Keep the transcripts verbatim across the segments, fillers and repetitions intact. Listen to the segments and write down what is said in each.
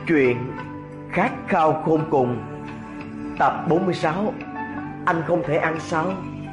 Truyện Khát khao khôn cùng, tập bốn mươi sáu. Anh không thể ăn sao?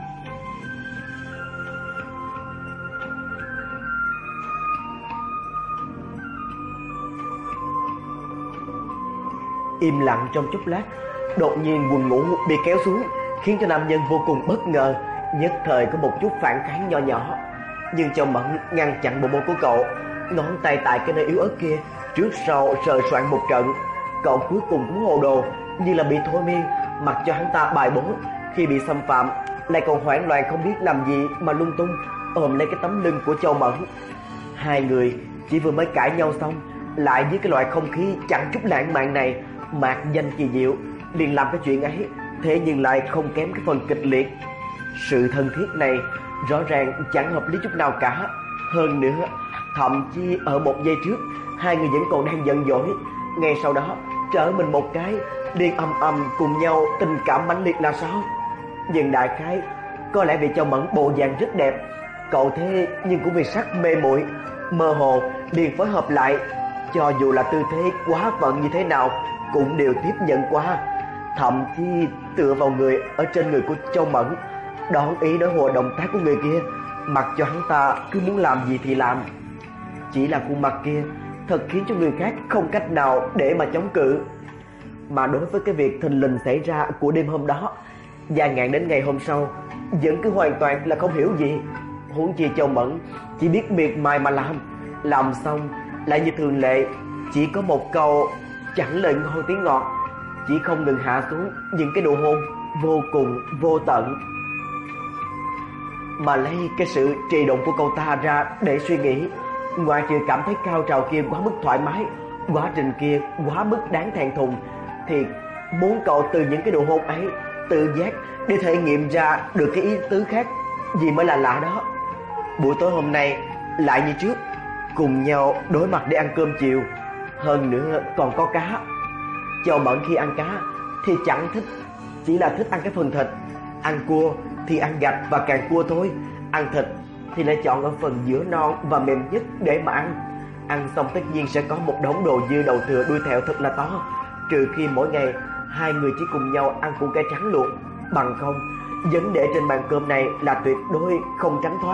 Im lặng trong chốc lát, đột nhiên quần ngủ bị kéo xuống, khiến cho nam nhân vô cùng bất ngờ. Nhất thời có một chút phản kháng nho nhỏ, nhưng Châu Mẫn ngăn chặn bộ môi của cậu, ngón tay tại cái nơi yếu ớt kia trước sau sờ soạn một trận. Cậu cuối cùng cũng hồ đồ, như là bị thôi miên, mặc cho hắn ta bài bố. Khi bị xâm phạm lại còn hoảng loạn không biết làm gì mà lung tung ôm lấy cái tấm lưng của Châu Mẫn. Hai người chỉ vừa mới cãi nhau xong, lại với cái loại không khí chẳng chút lãng mạn này, mạc danh kỳ diệu, liền làm cái chuyện ấy, thế nhưng lại không kém cái phần kịch liệt. Sự thân thiết này rõ ràng chẳng hợp lý chút nào cả. Hơn nữa, thậm chí ở một giây trước hai người vẫn còn đang giận dỗi, ngay sau đó trở mình một cái liền ầm ầm cùng nhau tình cảm mãnh liệt là sao? Nhưng đại khái có lẽ vì Châu Mẫn bộ dạng rất đẹp, cậu thế nhưng cũng vì sắc mê muội, mơ hồ liền phối hợp lại, cho dù là tư thế quá phận như thế nào cũng đều tiếp nhận qua, thậm chí tựa vào người ở trên người của Châu Mẫn, đón ý nói hồ động tác của người kia, mặc cho hắn ta cứ muốn làm gì thì làm. Chỉ là khuôn mặt kia thật khiến cho người khác không cách nào để mà chống cự. Mà đối với cái việc thình lình xảy ra của đêm hôm đó, Gia Ngạn đến ngày hôm sau vẫn cứ hoàn toàn là không hiểu gì. Huống chi Châu Mẫn chỉ biết miệt mài mà làm, làm xong lại như thường lệ, chỉ có một câu chẳng lời ngon tiếng ngọt, chỉ không ngừng hạ xuống những cái nụ hôn vô cùng vô tận. Mà lấy cái sự trì độn của cậu ta ra để suy nghĩ, ngoại trừ cảm thấy cao trào kia quá mức thoải mái, quá trình kia quá mức đáng thẹn thùng, thì muốn cậu từ những cái nụ hôn ấy tự giác để thể nghiệm ra được cái ý tứ khác gì mới là lạ đó. Buổi tối hôm nay lại như trước, cùng nhau đối mặt để ăn cơm chiều, hơn nữa còn có cá. Châu Mẫn khi ăn cá thì chẳng thích, chỉ là thích ăn cái phần thịt. Ăn cua thì ăn gạch và càng cua thôi, ăn thịt thì lại chọn ở phần giữa non và mềm nhất để mà ăn. Ăn xong tất nhiên sẽ có một đống đồ dư đầu thừa đuôi thẹo thật là to, trừ khi mỗi ngày hai người chỉ cùng nhau ăn củ cải trắng luộc, bằng không vấn đề trên bàn cơm này là tuyệt đối không tránh thoát.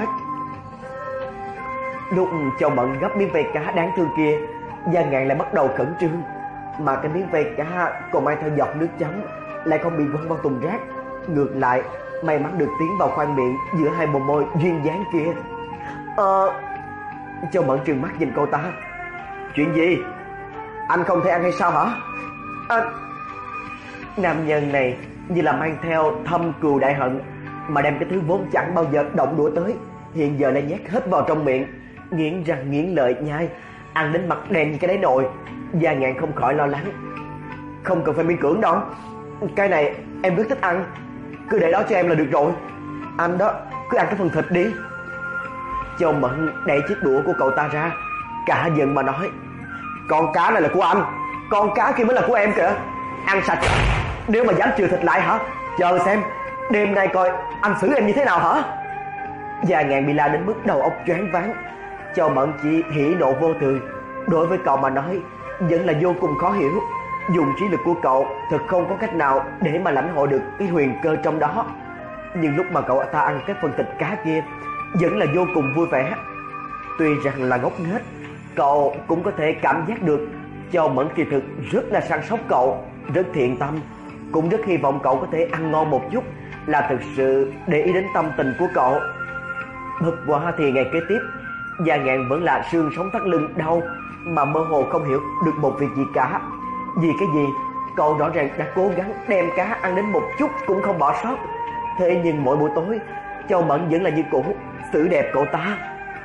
Lúc Châu Mẫn gấp miếng vây cá đáng thương kia, Gia Ngạn lại bắt đầu khẩn trương, mà cái miếng vây cá còn mang theo giọt nước chấm lại không bị văng vào thùng rác, ngược lại may mắn được tiến vào khoang miệng giữa hai bờ môi duyên dáng kia. Ờ... Châu Mẫn trừng mắt nhìn cô ta. Chuyện gì? Anh không thể ăn hay sao hả? À... Nam nhân này như là mang theo thâm cừu đại hận, mà đem cái thứ vốn chẳng bao giờ động đũa tới, hiện giờ lại nhét hết vào trong miệng, nghiến răng nghiến lợi nhai, ăn đến mặt đen như cái đáy nồi. Gia Ngạn không khỏi lo lắng. Không cần phải miễn cưỡng đâu, cái này em rất thích ăn, cứ để đó cho em là được rồi. Anh đó, cứ ăn cái phần thịt đi. Châu Mẫn đẩy chiếc đũa của cậu ta ra, cả giận mà nói. Con cá này là của anh, con cá kia mới là của em kìa. Ăn sạch, nếu mà dám chừa thịt lại hả, chờ xem đêm nay coi anh xử em như thế nào hả. Gia Ngạn bị la đến mức đầu óc choáng váng. Châu Mẫn chỉ hỉ nộ vô thường, đối với cậu mà nói vẫn là vô cùng khó hiểu. Dùng trí lực của cậu thật không có cách nào để mà lãnh hội được cái huyền cơ trong đó. Nhưng lúc mà cậu ta ăn cái phần thịt cá kia vẫn là vô cùng vui vẻ. Tuy rằng là ngốc nghếch, cậu cũng có thể cảm giác được Châu Mẫn kỳ thực rất là săn sóc cậu, rất thiện tâm, cũng rất hy vọng cậu có thể ăn ngon một chút, là thực sự để ý đến tâm tình của cậu. Bất quá thì ngày kế tiếp, Gia Ngạn vẫn là xương sống thắt lưng đau, mà mơ hồ không hiểu được một việc gì cả. Vì cái gì? Cậu rõ ràng đã cố gắng đem cá ăn đến một chút cũng không bỏ sót, thế nhưng mỗi buổi tối Châu Mẫn vẫn là như cũ xử đẹp cậu ta.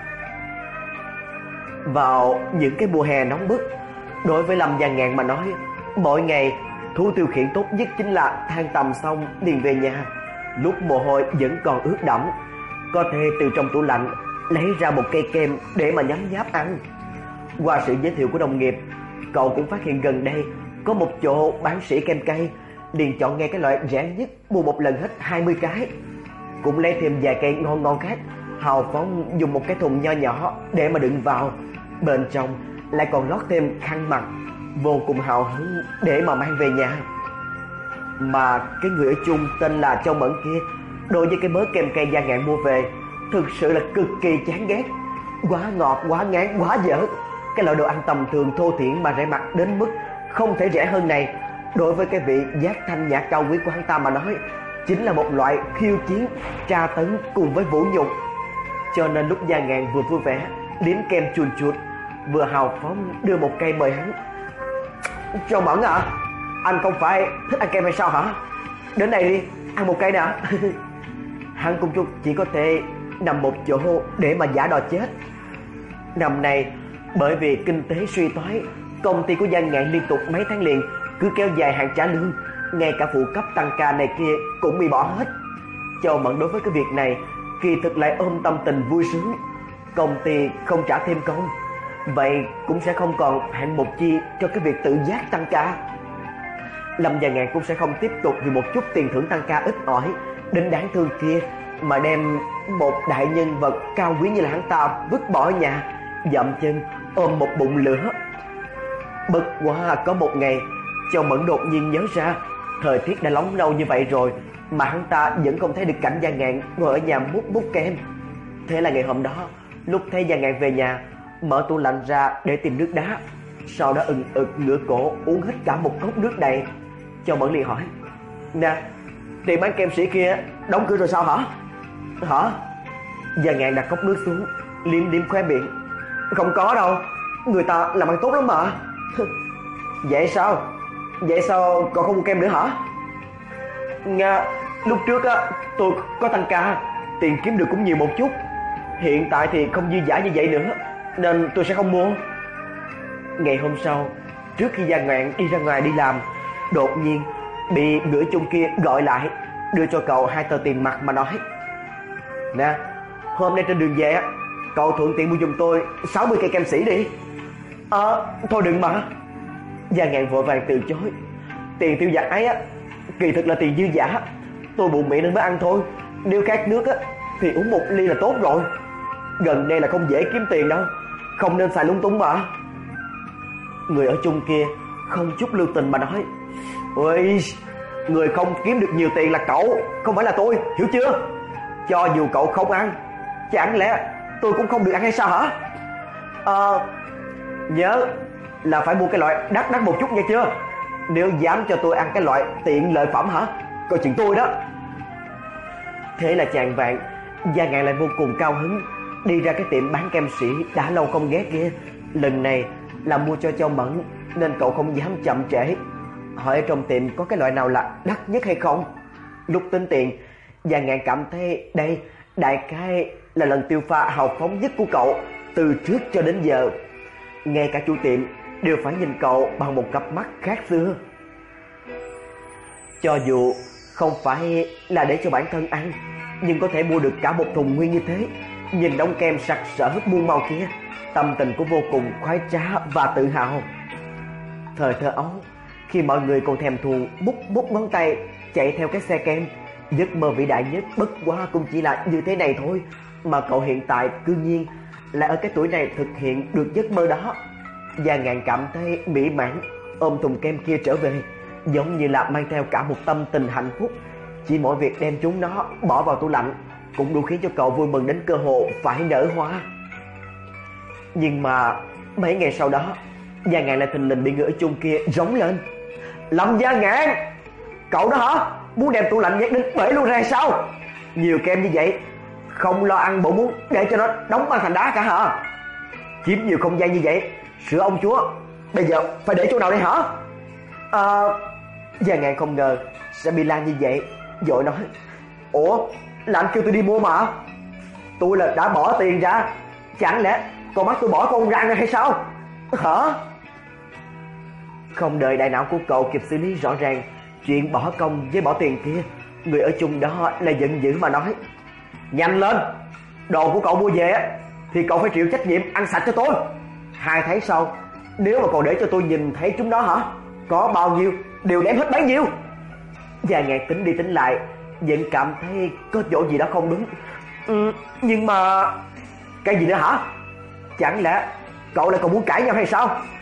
Vào những cái mùa hè nóng bức, đối với Lâm Gia Ngạn mà nói, mỗi ngày thú tiêu khiển tốt nhất chính là than tầm xong liền về nhà. Lúc mồ hôi vẫn còn ướt đẫm, có thể từ trong tủ lạnh lấy ra một cây kem để mà nhấm nháp ăn. Qua sự giới thiệu của đồng nghiệp, cậu cũng phát hiện gần đây có một chỗ bán sỉ kem cây, liền chọn ngay cái loại rẻ nhất, mua một lần hết hai mươi cái. Cũng lấy thêm vài cây ngon ngon khác, hào phóng dùng một cái thùng nho nhỏ để mà đựng vào, bên trong lại còn lót thêm khăn mặt. vô cùng hào hứng để mà mang về nhà. Mà cái người ở chung tên là Châu Mẫn kia, đối với cái mớ kem cây Gia Ngạn mua về thực sự là cực kỳ chán ghét. Quá ngọt, quá ngán, quá dở. Cái loại đồ ăn tầm thường thô thiển mà rẻ mặt đến mức không thể rẻ hơn này, đối với cái vị giác thanh nhã cao quý của hắn ta mà nói, chính là một loại khiêu chiến, tra tấn cùng với vũ nhục. Cho nên lúc Gia Ngạn vừa vui vẻ liếm kem chuồn chuột, vừa hào phóng đưa một cây mời hắn. Châu Mẫn à, anh không phải thích ăn kem hay sao hả? Đến đây đi, ăn một cây nè. Hắn cũng chút chỉ có thể nằm một chỗ để mà giả đò chết. Năm nay bởi vì kinh tế suy thoái, công ty của Gia Ngạn liên tục mấy tháng liền cứ kéo dài hạn trả lương, ngay cả phụ cấp tăng ca này kia cũng bị bỏ hết. Châu Mẫn đối với cái việc này kỳ thực lại ôm tâm tình vui sướng. Công ty không trả thêm công, vậy cũng sẽ không còn hạng mục chi cho cái việc tự giác tăng ca. Lâm Gia Ngạn cũng sẽ không tiếp tục vì một chút tiền thưởng tăng ca ít ỏi đến đáng thương kia mà đem một đại nhân vật cao quý như là hắn ta vứt bỏ ở nhà, dậm chân ôm một bụng lửa. Bất quá có một ngày, Châu Mẫn đột nhiên nhớ ra thời tiết đã nóng lâu như vậy rồi mà hắn ta vẫn không thấy được cảnh Gia Ngạn ngồi ở nhà mút mút kem. Thế là ngày hôm đó, lúc thấy Gia Ngạn về nhà, mở tủ lạnh ra để tìm nước đá, sau đó ừng ực ngửa cổ uống hết cả một cốc nước đầy. Châu Mẫn liền hỏi: "Nè, tiệm bán kem sĩ kia đóng cửa rồi sao hả?" "Hả?" Gia Ngạn đặt cốc nước xuống, liếm liếm khóe miệng: "Không có đâu, người ta làm ăn tốt lắm mà." "Vậy sao? Vậy sao còn không mua kem nữa hả?" "Nga, lúc trước á tôi có tăng ca, tiền kiếm được cũng nhiều một chút. Hiện tại thì không dư dả như vậy nữa, nên tôi sẽ không mua." Ngày hôm sau, trước khi Gia Ngạn đi ra ngoài đi làm, đột nhiên bị người chung kia gọi lại, đưa cho cậu hai tờ tiền mặt mà nói: "Nè, hôm nay trên đường về á, cậu thuận tiện mua giùm tôi sáu mươi cây kem sĩ đi." "Ờ, à, thôi đừng mà." Gia Ngạn vội vàng từ chối: "Tiền tiêu vặt ấy á, kỳ thực là tiền dư giả, tôi bụng miệng nên mới ăn thôi. Nếu khát nước á, thì uống một ly là tốt rồi. Gần đây là không dễ kiếm tiền đâu, không nên xài lung tung mà." Người ở chung kia không chút lưu tình mà nói: "Ôi, người không kiếm được nhiều tiền là cậu, không phải là tôi, hiểu chưa? Cho dù cậu không ăn, chẳng lẽ tôi cũng không được ăn hay sao hả? Ờ, à, nhớ là phải mua cái loại đắt đắt một chút nha chưa? Nếu dám cho tôi ăn cái loại tiện lợi phẩm hả, coi chuyện tôi đó." Thế là chàng vạn, Gia Ngạn lại vô cùng cao hứng đi ra cái tiệm bán kem sĩ đã lâu không ghé kia. Lần này là mua cho Châu Mẫn, nên cậu không dám chậm trễ, hỏi ở trong tiệm có cái loại nào là đắt nhất hay không. Lúc tính tiền, Gia Ngạn cảm thấy đây đại khái là lần tiêu pha hào phóng nhất của cậu từ trước cho đến giờ. Ngay cả chủ tiệm đều phải nhìn cậu bằng một cặp mắt khác xưa. Cho dù không phải là để cho bản thân ăn, nhưng có thể mua được cả một thùng nguyên như thế, nhìn đống kem sặc sỡ muôn màu kia, tâm tình cũng vô cùng khoái trá và tự hào. Thời thơ ấu, khi mọi người còn thèm thuồng bút bút ngón tay chạy theo cái xe kem, giấc mơ vĩ đại nhất bất quá cũng chỉ là như thế này thôi, mà cậu hiện tại cư nhiên lại ở cái tuổi này thực hiện được giấc mơ đó. Gia Ngạn cảm thấy mỹ mãn, ôm thùng kem kia trở về, giống như là mang theo cả một tâm tình hạnh phúc. Chỉ mỗi việc đem chúng nó bỏ vào tủ lạnh cũng đủ khiến cho cậu vui mừng đến cơ hồ phải nở hoa. Nhưng mà mấy ngày sau đó, Gia Ngạn lại thình lình bị người ở chung kia rống lên: "Lâm Gia Ngạn, cậu đó hả? Muốn đem tủ lạnh nhét đến bể luôn ra hay sao? Nhiều kem như vậy, không lo ăn bộ muốn để cho nó đóng băng thành đá cả hả? Chiếm nhiều không gian như vậy, sữa ông chúa, bây giờ phải để chỗ nào đây hả?" À, Gia Ngạn không ngờ sẽ bị la như vậy, vội nói: "Ủa, là anh kêu tôi đi mua mà. Tôi là đã bỏ tiền ra, chẳng lẽ con mắt tôi bỏ con răng ra hay sao? Hả?" Không đợi đại não của cậu kịp xử lý rõ ràng chuyện bỏ công với bỏ tiền kia, người ở chung đó là giận dữ mà nói: "Nhanh lên, đồ của cậu mua về thì cậu phải chịu trách nhiệm ăn sạch cho tôi. Hai tháng sau, nếu mà còn để cho tôi nhìn thấy chúng đó hả, có bao nhiêu đều đem hết bấy nhiêu." Gia Ngạn tính đi tính lại, vẫn cảm thấy có chỗ gì đó không đúng. Ừ, nhưng mà... Cái gì nữa hả? Chẳng lẽ cậu lại còn muốn cãi nhau hay sao?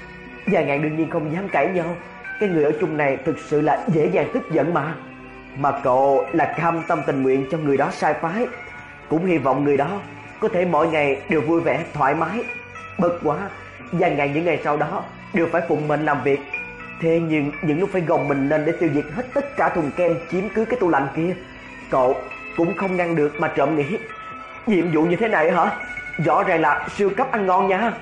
Gia Ngạn đương nhiên không dám cãi nhau. Cái người ở chung này thực sự là dễ dàng tức giận mà. Mà cậu là cam tâm tình nguyện cho người đó sai phái, cũng hy vọng người đó có thể mỗi ngày đều vui vẻ thoải mái. Bất quá Gia Ngạn những ngày sau đó đều phải phụng mệnh làm việc. Thế nhưng những lúc phải gồng mình lên để tiêu diệt hết tất cả thùng kem chiếm cứ cái tủ lạnh kia, cậu cũng không ngăn được mà trộm nghĩ, nhiệm vụ như thế này hả? Rõ ràng là siêu cấp ăn ngon nha.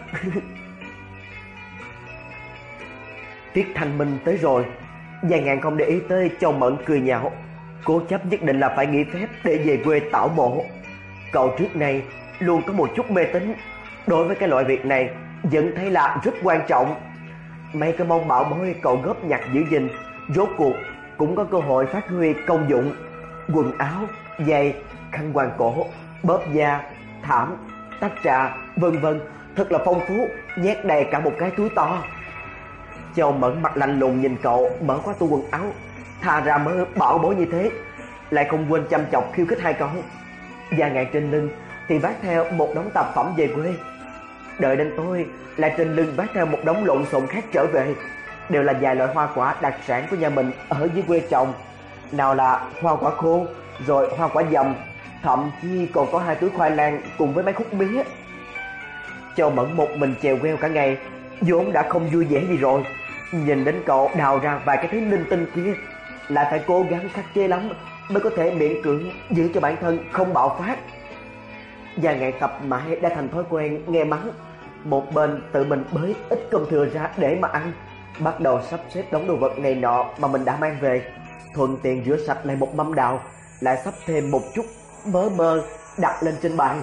Tiết thanh minh tới rồi. Gia Ngạn không để ý tới Châu Mẫn cười nhạo, cố chấp nhất định là phải nghỉ phép để về quê tảo mộ. Cậu trước này luôn có một chút mê tín, đối với cái loại việc này vẫn thấy là rất quan trọng. Mấy cái món bảo bối cậu góp nhặt giữ gìn, rốt cuộc cũng có cơ hội phát huy công dụng. Quần áo, giày, khăn quàng cổ, bóp da, thảm, tách trà, vân vân, thật là phong phú, nhét đầy cả một cái túi to. Châu Mẫn mặt lạnh lùng nhìn cậu mở khóa tủ quần áo, thà ra mới bảo bối như thế, lại không quên chăm chọc khiêu khích hai câu. Gia Ngạn trên lưng thì vác theo một đống tạp phẩm về quê. Đợi đến tối lại trên lưng vác theo một đống lộn xộn khác trở về, đều là vài loại hoa quả đặc sản của nhà mình ở dưới quê trồng. Nào là hoa quả khô, rồi hoa quả dầm, thậm chí còn có hai túi khoai lang cùng với mấy khúc mía. Châu Mẫn một mình chèo queo cả ngày, vốn đã không vui vẻ gì rồi, nhìn đến cậu đào ra vài cái thứ linh tinh kia, lại phải cố gắng khắc chế lắm mới có thể miễn cưỡng giữ cho bản thân không bạo phát. Và ngày tập mãi đã thành thói quen nghe mắng, một bên tự mình bới ít cơm thừa ra để mà ăn, bắt đầu sắp xếp đống đồ vật này nọ mà mình đã mang về, thuận tiện rửa sạch lại một mâm đào, lại sắp thêm một chút mớ mơ đặt lên trên bàn.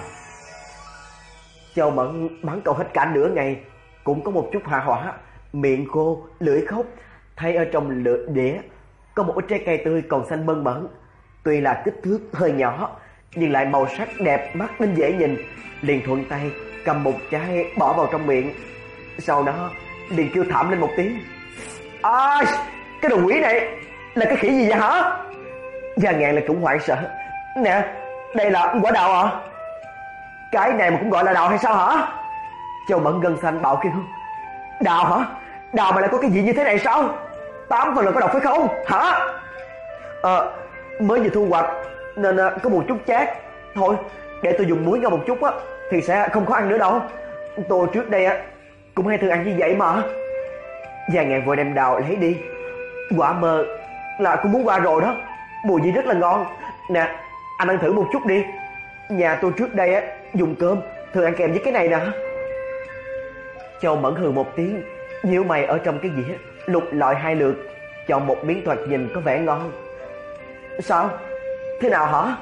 Châu Mẫn bắn cậu hết cả nửa ngày, cũng có một chút hạ hỏa, miệng khô, lưỡi khóc, thấy ở trong lửa đĩa có một ít trái cây tươi còn xanh mơn mởn, tuy là kích thước hơi nhỏ nhưng lại màu sắc đẹp mắt đến dễ nhìn, liền thuận tay cầm một trái bỏ vào trong miệng, sau đó liền kêu thảm lên một tiếng. À, cái đồ quỷ này là cái khỉ gì vậy hả? Gia Ngạn là cũng hoảng sợ. Nè, đây là quả đào à? Cái này mà cũng gọi là đào hay sao hả? Châu Mẫn gân xanh bạo kêu. Đào hả? Đào mà lại có cái gì như thế này sao? Tám phần là có độc phải không? Hả? Ờ, à, mới vừa thu hoạch nên có một chút chát. Thôi, để tôi dùng muối ngao một chút á thì sẽ không khó ăn nữa đâu. Tôi trước đây á cũng hay thường ăn như vậy mà. Gia Ngạn vội đem đào lấy đi. Quả mơ là cũng muốn qua rồi đó, mùi vị rất là ngon. Nè, anh ăn thử một chút đi. Nhà tôi trước đây á dùng cơm thường ăn kèm với cái này nè. Châu Mẫn hừ một tiếng, nhíu mày ở trong cái dĩa lục lọi hai lượt, chọn một miếng thoạt nhìn có vẻ ngon. Sao? Thế nào hả?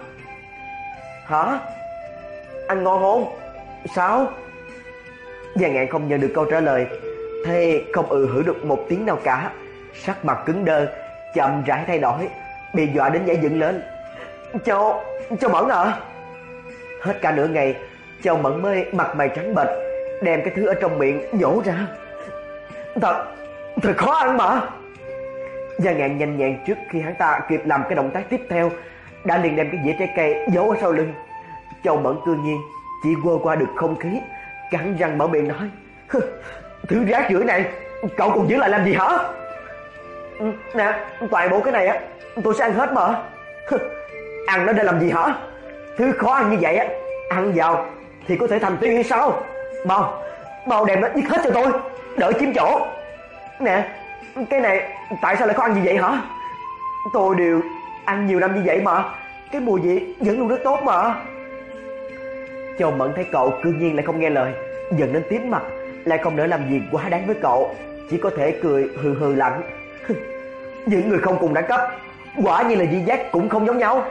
Hả? Ăn ngon không? Sao? Gia Ngạn không nhận được câu trả lời, thế không ừ hử được một tiếng nào cả, sắc mặt cứng đơ, chậm rãi thay đổi, bị dọa đến nhảy dựng lên. Châu, Châu Mẫn à? Hết cả nửa ngày, Châu Mẫn mới mặt mày trắng bệch, đem cái thứ ở trong miệng nhổ ra. Thật, thật khó ăn mà. Gia Ngạn nhanh nhẹn trước khi hắn ta kịp làm cái động tác tiếp theo, đã liền đem cái dĩa trái cây giấu ở sau lưng. Châu Mẫn cương nhiên chỉ quơ qua được không khí, cắn răng mở miệng nói. Thứ rác rưởi này cậu còn giữ lại làm gì hả? Nè, toàn bộ cái này á tôi sẽ ăn hết mà. Ăn nó để làm gì hả? Thứ khó ăn như vậy á, ăn vào thì có thể thành tiên hay sao? Mau, mau đem nó giết hết cho tôi, đỡ chiếm chỗ. Nè, cái này tại sao lại khó ăn như vậy hả? Tôi đều ăn nhiều năm như vậy mà, cái mùi vị vẫn luôn rất tốt mà. Châu Mẫn thấy cậu cương nhiên lại không nghe lời, giận đến tím mặt, lại không nỡ làm gì quá đáng với cậu, chỉ có thể cười hừ hừ lạnh. Những người không cùng đẳng cấp quả nhiên là vị giác cũng không giống nhau.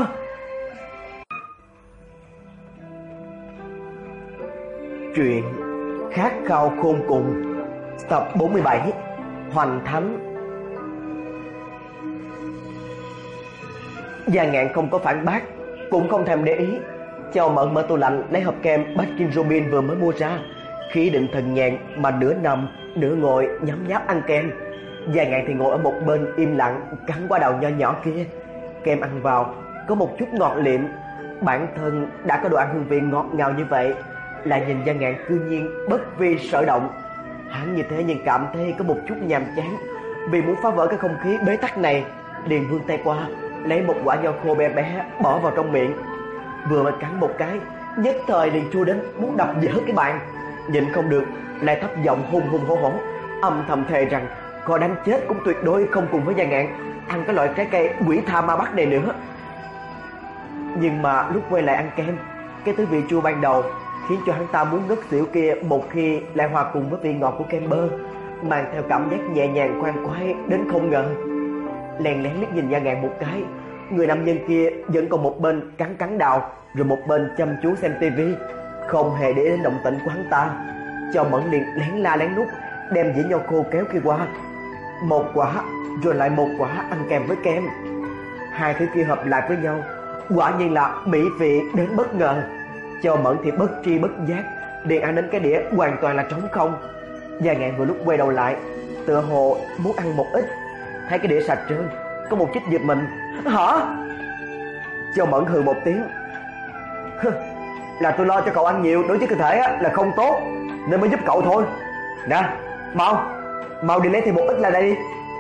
Truyện Khát khao khôn cùng, tập bốn mươi bảy, Hoành Thánh. Gia Ngạn không có phản bác, cũng không thèm để ý. Châu Mẫn mở tủ lạnh lấy hộp kem Baskin Robbins vừa mới mua ra, khí định thần nhàn mà nửa nằm nửa ngồi nhấm nháp ăn kem. Gia Ngạn thì ngồi ở một bên im lặng cắn quả đào nho nhỏ kia. Kem ăn vào có một chút ngọt liệm, bản thân đã có đồ ăn hương vị ngọt ngào như vậy, lại nhìn Gia Ngạn cư nhiên bất vi sở động. Hắn như thế nhưng cảm thấy có một chút nhàm chán. Vì muốn phá vỡ cái không khí bế tắc này, liền vươn tay qua lấy một quả nho khô bé bé bỏ vào trong miệng. Vừa mới cắn một cái, nhất thời liền chua đến muốn đập vỡ cái bàn. Nhịn không được lại thấp giọng hùng hùng hổ hổ, âm thầm thề rằng có đánh chết cũng tuyệt đối không cùng với Gia Ngạn ăn cái loại trái cây quỷ tha ma bắt này nữa. Nhưng mà lúc quay lại ăn kem, cái thứ vị chua ban đầu khiến cho hắn ta muốn ngất xỉu kia một khi lại hòa cùng với vị ngọt của kem bơ, mang theo cảm giác nhẹ nhàng khoan khoái đến không ngờ. Lén lén liếc nhìn Gia Ngạn một cái, người nam nhân kia vẫn còn một bên cắn cắn đào, rồi một bên chăm chú xem tivi, không hề để đến động tĩnh của hắn ta. Châu Mẫn liền lén la lén nút đem dĩa nho khô kéo kia qua, một quả rồi lại một quả ăn kèm với kem. Hai thứ kia hợp lại với nhau, quả nhiên là mỹ vị đến bất ngờ. Châu Mẫn thì bất tri bất giác liền ăn đến cái đĩa hoàn toàn là trống không. Gia Ngạn vừa lúc quay đầu lại, tựa hồ muốn ăn một ít, thấy cái đĩa sạch trơn, có một chút giật mình. Hả? Châu Mẫn hừ một tiếng. Là tôi lo cho cậu ăn nhiều đối với cơ thể là không tốt, nên mới giúp cậu thôi. Nè, mau, mau đi lấy thêm một ít lại đây đi.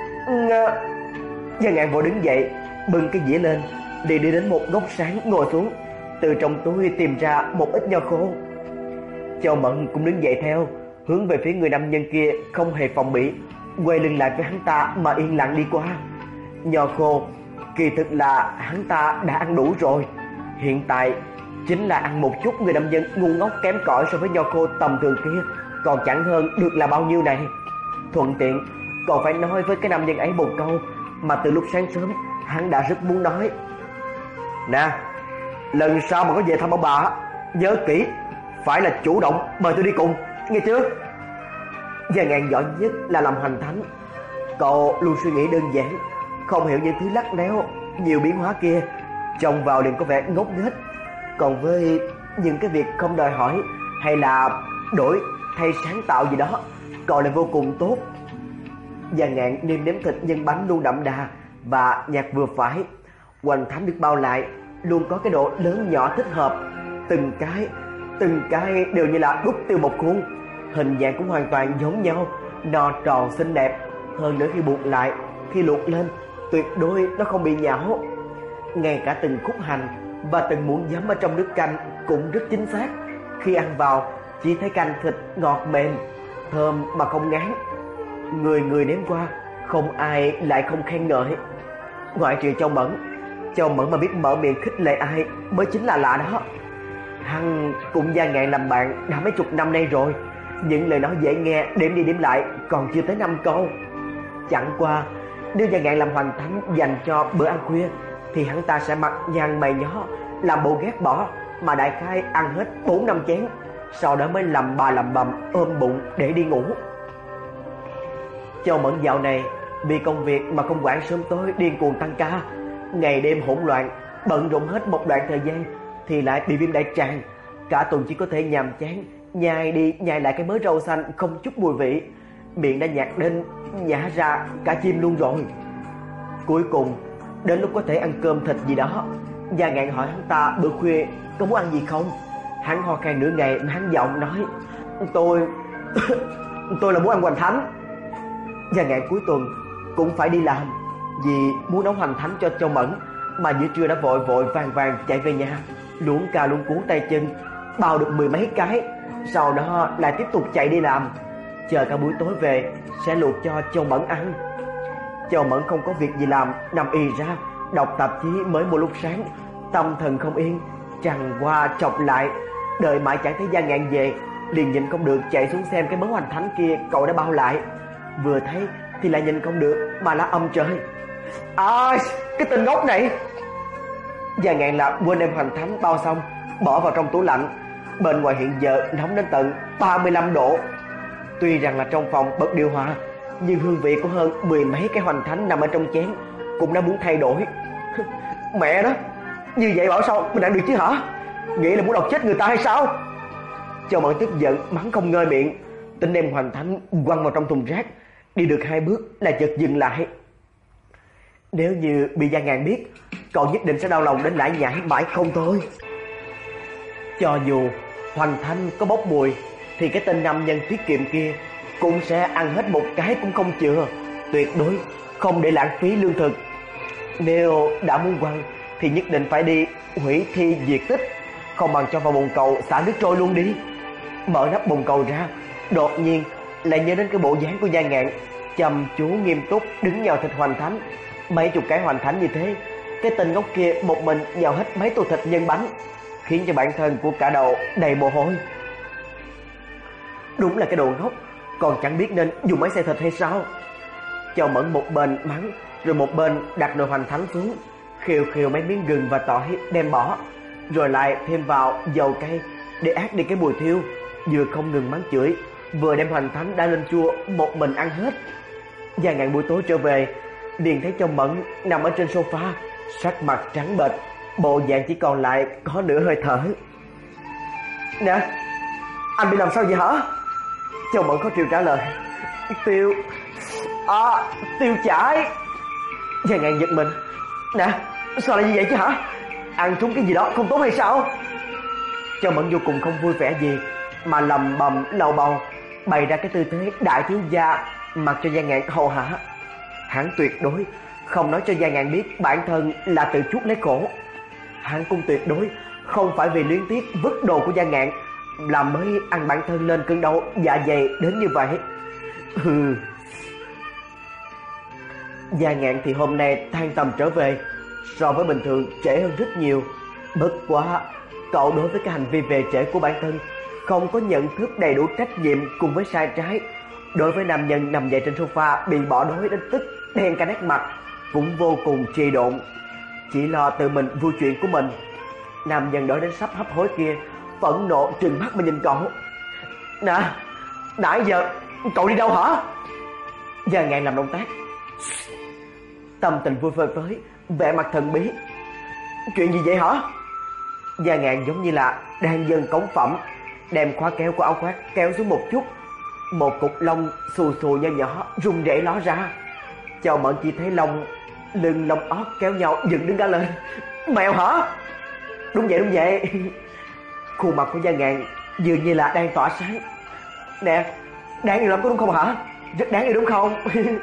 Gia Ngạn vội đứng dậy, bưng cái dĩa lên, đi đi đến một góc sáng ngồi xuống, từ trong túi tìm ra một ít nho khô. Châu Mẫn cũng đứng dậy theo, hướng về phía người nam nhân kia không hề phòng bị, quay lưng lại với hắn ta mà yên lặng đi qua. Nho khô kỳ thực là hắn ta đã ăn đủ rồi, hiện tại chính là ăn một chút người nam nhân ngu ngốc kém cỏi so với nho khô tầm thường kia, còn chẳng hơn được là bao nhiêu này. Thuận tiện còn phải nói với cái nam nhân ấy một câu mà từ lúc sáng sớm hắn đã rất muốn nói. Nè, lần sau mà có về thăm ông bà, nhớ kỹ phải là chủ động mời tôi đi cùng, nghe chưa? Gia Ngạn giỏi nhất là làm hành thánh. Cậu luôn suy nghĩ đơn giản, không hiểu những thứ lắc léo nhiều biến hóa kia, trông vào liền có vẻ ngốc nghếch. Còn với những cái việc không đòi hỏi hay là đổi thay sáng tạo gì đó, cậu lại vô cùng tốt. Gia Ngạn nêm nếm thịt nhân bánh luôn đậm đà và nhạt vừa phải, hoành thánh được bao lại, luôn có cái độ lớn nhỏ thích hợp. Từng cái, từng cái đều như là đúc từ một khuôn, hình dạng cũng hoàn toàn giống nhau, no tròn xinh đẹp. Hơn nữa khi buộc lại, khi luộc lên, tuyệt đối nó không bị nhão. Ngay cả từng khúc hành và từng muỗng giấm ở trong nước canh cũng rất chính xác. Khi ăn vào, chỉ thấy canh thịt ngọt mềm, thơm mà không ngán. Người người nếm qua, không ai lại không khen ngợi. Ngoại trừ Châu Mẫn, Châu Mẫn mà biết mở miệng khích lệ ai mới chính là lạ đó. Hắn cùng Gia Ngạn làm bạn đã mấy chục năm nay rồi, những lời nói dễ nghe đếm đi đếm lại còn chưa tới năm câu. Chẳng qua nếu Gia Ngạn làm hoành thánh dành cho bữa ăn khuya, thì hắn ta sẽ mặt nhăn mày nhó, làm bộ ghét bỏ, mà đại khái ăn hết bốn năm chén, sau đó mới lầm bà lầm bầm ôm bụng để đi ngủ. Châu Mẫn dạo này vì công việc mà không quản sớm tối điên cuồng tăng ca, ngày đêm hỗn loạn, bận rộn hết một đoạn thời gian thì lại bị viêm đại tràng, cả tuần chỉ có thể nhàm chán nhai đi nhai lại cái mớ rau xanh không chút mùi vị, miệng đã nhạt đến nhả ra cả chim luôn rồi. Cuối cùng đến lúc có thể ăn cơm thịt gì đó, Gia Ngạn hỏi hắn ta bữa khuya có muốn ăn gì không. Hắn ho khan nửa ngày mà hắn giọng nói: Tôi tôi là muốn ăn hoành thánh. Gia Ngạn cuối tuần cũng phải đi làm, vì muốn nấu hoành thánh cho Châu Mẫn mà giữa trưa đã vội vội vàng vàng chạy về nhà, luống ca luống cuốn tay chân bao được mười mấy cái, sau đó lại tiếp tục chạy đi làm, chờ cả buổi tối về sẽ luộc cho Châu Mẫn ăn. Châu Mẫn không có việc gì làm, nằm ì ra đọc tạp chí mới một lúc sáng, tâm thần không yên, trằn qua chọc lại, đợi mãi chẳng thấy Gia Ngạn về, liền nhìn không được chạy xuống xem cái mớ hoành thánh kia cậu đã bao lại. Vừa thấy thì lại nhìn không được mà lá âm trời. À, cái tên ngốc này. Gia Ngạn là quên đem hoành thánh bao xong, bỏ vào trong tủ lạnh. Bên ngoài hiện giờ nóng đến tận ba mươi lăm độ. Tuy rằng là trong phòng bật điều hòa, nhưng hương vị của hơn mười mấy cái hoành thánh nằm ở trong chén cũng đã muốn thay đổi. Mẹ đó, như vậy bảo sao mình ăn được chứ hả? Nghĩ là muốn độc chết người ta hay sao? Châu Mẫn tức giận mắng không ngơi miệng, tính đem hoành thánh quăng vào trong thùng rác. Đi được hai bước là chợt dừng lại. Nếu như bị Gia Ngạn biết, cậu nhất định sẽ đau lòng đến lải nhải mãi không thôi. Cho dù hoành thánh có bốc mùi, thì cái tên nam nhân tiết kiệm kia cũng sẽ ăn hết một cái cũng không chừa, tuyệt đối không để lãng phí lương thực. Nếu đã muốn quăng thì nhất định phải đi hủy thi diệt tích, không bằng cho vào bồn cầu xả nước trôi luôn đi. Mở nắp bồn cầu ra, đột nhiên lại nhớ đến cái bộ dáng của Gia Ngạn chăm chú nghiêm túc đứng nhào thịt hoành thánh. Mấy chục cái hoành thánh như thế, cái tên ngốc kia một mình nhào hết mấy tô thịt nhân bánh, khiến cho bản thân của cả đầu đầy mồ hôi. Đúng là cái đồ ngốc, còn chẳng biết nên dùng máy xay thịt hay sao. Châu Mẫn một bên mắng, rồi một bên đặt nồi hoành thánh xuống, khều khều mấy miếng gừng và tỏi đem bỏ, rồi lại thêm vào dầu cay để át đi cái mùi thiêu. Vừa không ngừng mắng chửi, vừa đem hoành thánh đã lên chua một mình ăn hết. Gia Ngạn buổi tối trở về, liền thấy Châu Mẫn nằm ở trên sofa, sắc mặt trắng bệch, bộ dạng chỉ còn lại có nửa hơi thở. Nè, anh bị làm sao vậy hả? Châu Mẫn có Triều trả lời. Tiêu... À, tiêu chảy. Gia Ngạn giật mình. Nè, sao lại như vậy chứ hả? Ăn trúng cái gì đó không tốt hay sao? Châu Mẫn vô cùng không vui vẻ gì, mà lầm bầm lầu bầu bày ra cái tư thế đại thiếu gia, mặc cho Gia Ngạn hầu hạ. Hắn tuyệt đối không nói cho Gia Ngạn biết bản thân là tự chuốc lấy khổ. Hắn cũng tuyệt đối không phải vì luyến tiếc vứt đồ của Gia Ngạn làm mới ăn bản thân lên cơn đau dạ dày đến như vậy. Hừ. Gia Ngạn thì hôm nay than tầm trở về, so với bình thường trễ hơn rất nhiều. Bất quá cậu đối với cái hành vi về trễ của bản thân không có nhận thức đầy đủ trách nhiệm cùng với sai trái. Đối với nam nhân nằm dậy trên sofa bị bỏ đói đến tức đen cả nét mặt, cũng vô cùng trì độn, chỉ lo tự mình vui chuyện của mình. Nam nhân đói đến sắp hấp hối kia phẫn nộ trừng mắt mà nhìn cậu. Nè, nãy giờ cậu đi đâu hả? Gia Ngạn làm động tác, tâm tình vui phơi phới, vẻ mặt thần bí. Chuyện gì vậy hả? Gia Ngạn giống như là đang dâng cống phẩm, đem khóa kéo của áo khoác kéo xuống một chút, một cục lông xù xù nho nhỏ rung rẩy ló ra. Châu Mẫn chỉ thấy lông lưng lông ót kéo nhau dựng đứng cả lên. Mèo hả? Đúng vậy đúng vậy. Khuôn mặt của Gia Ngạn dường như là đang tỏa sáng. Nè, đáng yêu lắm có đúng không hả? Rất đáng yêu đúng không?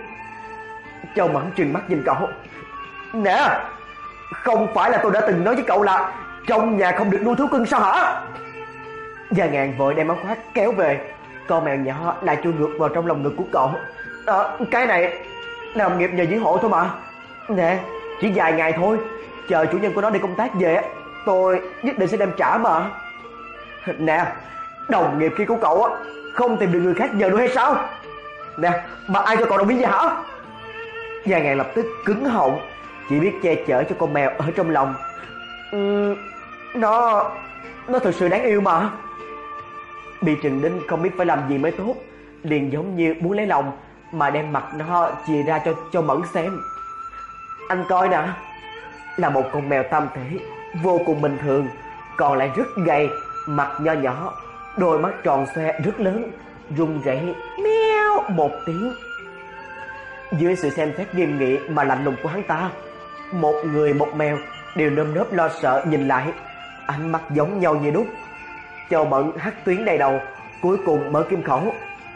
Châu Mẫn trừng mắt nhìn cậu. Nè, không phải là tôi đã từng nói với cậu là trong nhà không được nuôi thú cưng sao hả? Gia Ngạn vội đem áo khoác kéo về, con mèo nhỏ lại chui ngược vào trong lòng ngực của cậu. À, cái này nằm nghiệp nhờ dưới hộ thôi mà. Nè, chỉ vài ngày thôi, chờ chủ nhân của nó đi công tác về, tôi nhất định sẽ đem trả mà. Nè, đồng nghiệp kia của cậu á không tìm được người khác nhờ nuôi hay sao? Nè, mà ai cho cậu đồng ý vậy hả? Gia Ngạn lập tức cứng họng, chỉ biết che chở cho con mèo ở trong lòng. uhm, Nó... Nó thực sự đáng yêu mà. Bị Trừng Đinh không biết phải làm gì mới tốt, liền giống như muốn lấy lòng mà đem mặt nó chìa ra cho cho Mẫn xem. Anh coi nè, là một con mèo tam thể vô cùng bình thường, còn lại rất gầy, mặt nho nhỏ, đôi mắt tròn xoe rất lớn, run rẩy meo một tiếng. Dưới sự xem xét nghiêm nghị mà lạnh lùng của hắn ta, một người một mèo đều nơm nớp lo sợ nhìn lại, ánh mắt giống nhau như đúc. Châu Mẫn hắt tuyến đầy đầu, cuối cùng mở kim khẩu.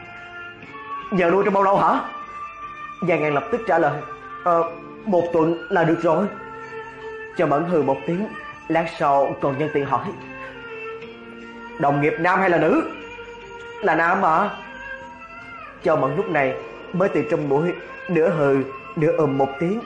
Giờ nuôi trong bao lâu hả? Gia Ngạn lập tức trả lời. Ờ, một tuần là được rồi. Châu Mẫn hừ một tiếng, lát sau còn nhân tiện hỏi. Đồng nghiệp nam hay là nữ? Là nam mà. Châu Mẫn lúc này mới từ trong mũi nửa hừ nửa ừm một tiếng.